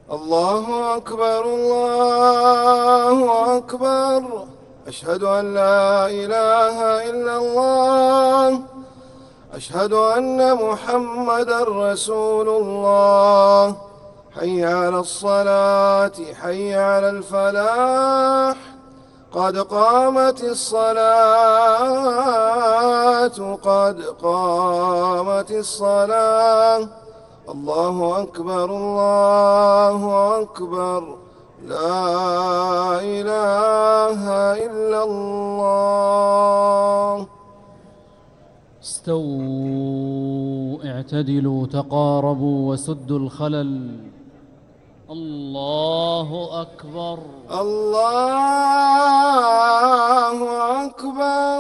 الله أكبر الله أكبر. أشهد أن لا إله إلا الله. أشهد أن محمدًا رسول الله. حي على الصلاة حي على الفلاح. قد قامت الصلاة قد قامت الصلاة. الله أكبر الله أكبر. لا إله إلا الله. استووا اعتدلوا تقاربوا وسدوا الخلل. الله أكبر الله أكبر.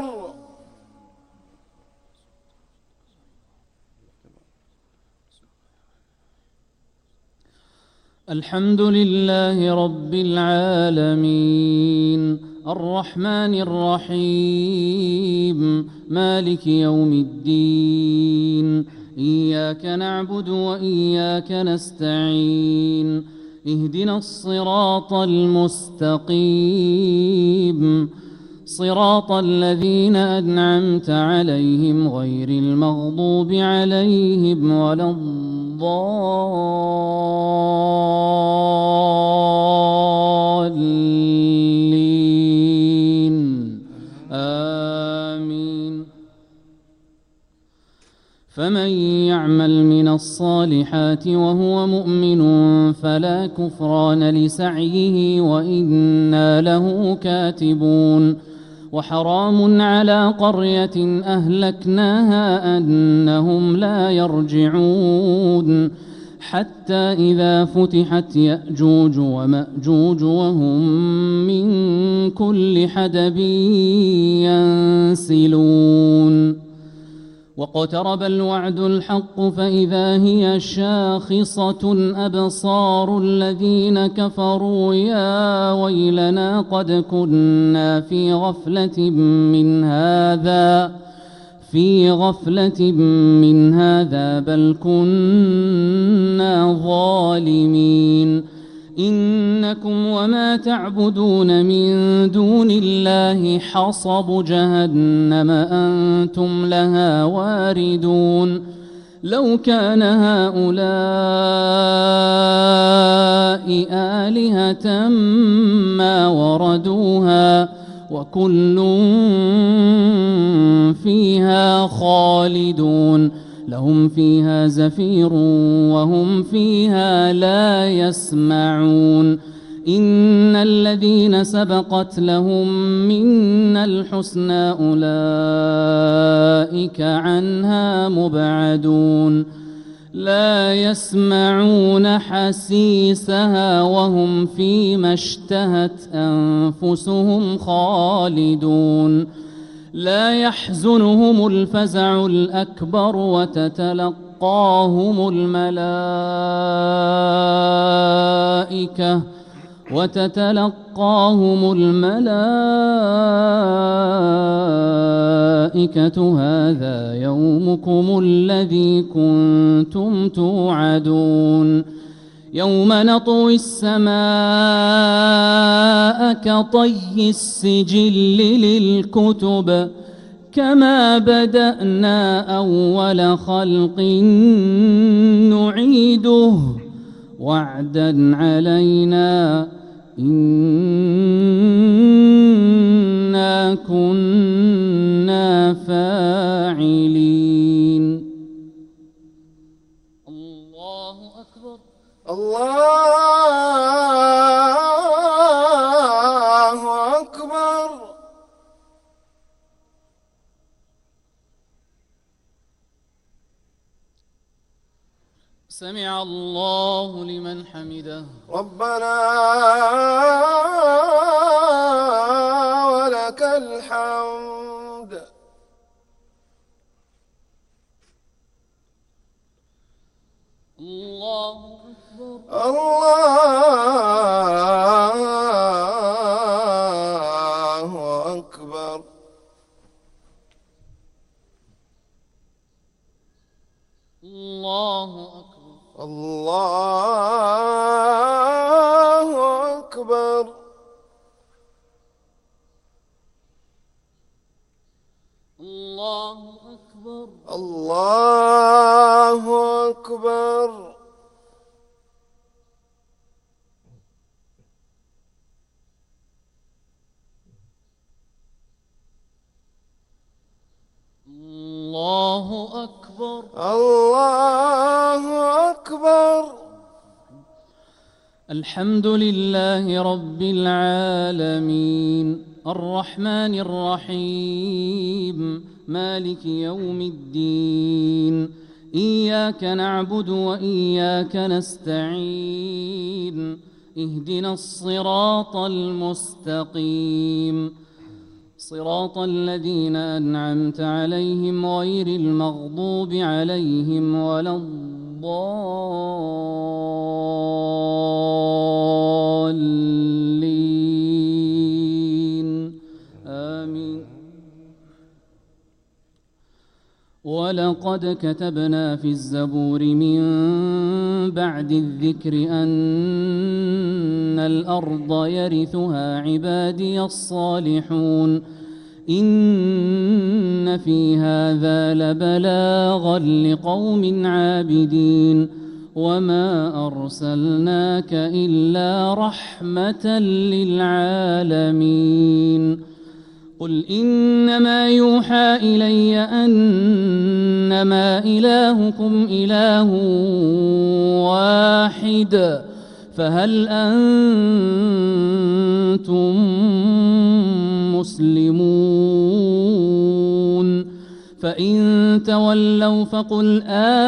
الحمد لله رب العالمين الرحمن الرحيم مالك يوم الدين. إياك نعبد وإياك نستعين. اهدنا الصراط المستقيم صراط الذين أنعمت عليهم غير المغضوب عليهم ولا الضالين آمين. فمن يعمل من الصالحات وهو مؤمن فلا كفران لسعيه وإنا له كاتبون. وحرام على قرية أهلكناها أنهم لا يرجعون حتى إذا فتحت يأجوج ومأجوج وهم من كل حدب ينسلون. واقترب الوعد الحق فإذا هي شاخصة أبصار الذين كفروا يا ويلنا قد كنا في غفلة من هذا بل كنا ظالمين. إنكم وما تعبدون من دون الله حصب جهنم أنتم لها واردون. لو كان هؤلاء آلهة ما وردوها وكل فيها خالدون. لهم فيها زفير وهم فيها لا يسمعون. إن الذين سبقت لهم منا الحسنى أولئك عنها مبعدون. لا يسمعون حسيسها وهم فيما اشتهت أنفسهم خالدون. لا يحزنهم الفزع الأكبر وتتلقاهم الملائكة هذا يومكم الذي كنتم توعدون. يوم نطوي السماء كطي السجل للكتب كما بدأنا أول خلق نعيده وعدا علينا إنا كنا فاعلين. الله أكبر الله أكبر. سمع الله لمن حمده. ربنا ولك الحمد. الله أكبر الله أكبر. الله أكبر الله أكبر. الله أكبر. الله أكبر. الحمد لله رب العالمين الرحمن الرحيم مالك يوم الدين إياك نعبد وإياك نستعين اهدنا الصراط المستقيم صراط الذين أنعمت عليهم غير المغضوب عليهم ولا الضالين آمين. ولقد كتبنا في الزبور من بعد الذكر أن الأرض يرثها عبادي الصالحون إن في هذا لبلاغا لقوم عابدين وما أرسلناك إلا رحمة للعالمين. قل إنما يوحى إلي أنما إلهكم إله واحد فهل أنتم مسلمون؟ فإن تولوا فقل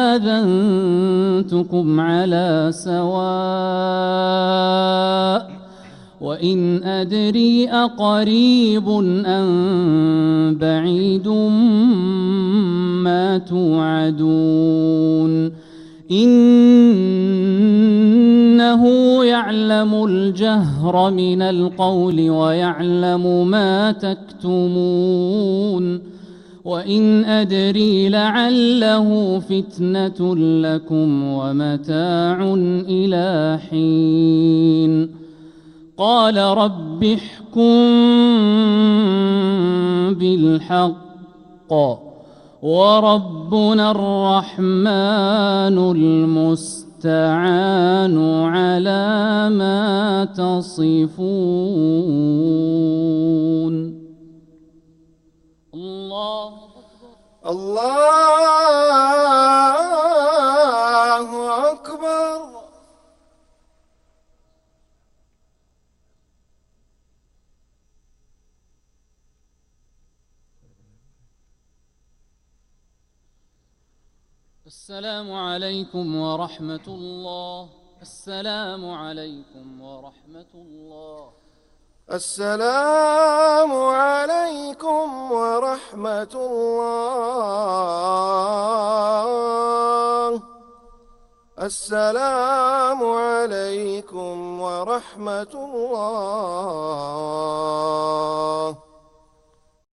آذنتكم على سواء وإن أدري أقريب أم بعيد ما توعدون إنه يعلم الجهر من القول ويعلم ما تكتمون وإن أدري لعله فتنة لكم ومتاع إلى حين. قال رب احكم بالحق وربنا الرحمن المستعان على ما تصفون. الله أكبر. الله أكبر. السلام عليكم ورحمة الله. السلام عليكم ورحمة الله. السلام عليكم ورحمة الله. السلام عليكم ورحمة الله.